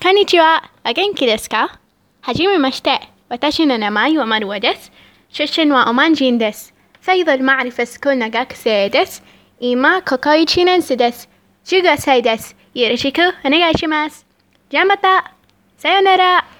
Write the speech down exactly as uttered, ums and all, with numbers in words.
こんにちは。お元気ですか？はじめまして。私の名前はマルワです。出身はオマン人です。再度マリフェスクールの学生です。今、ここいちねん生です。じゅうごさいです。よろしくお願いします。じゃあまた。さよなら。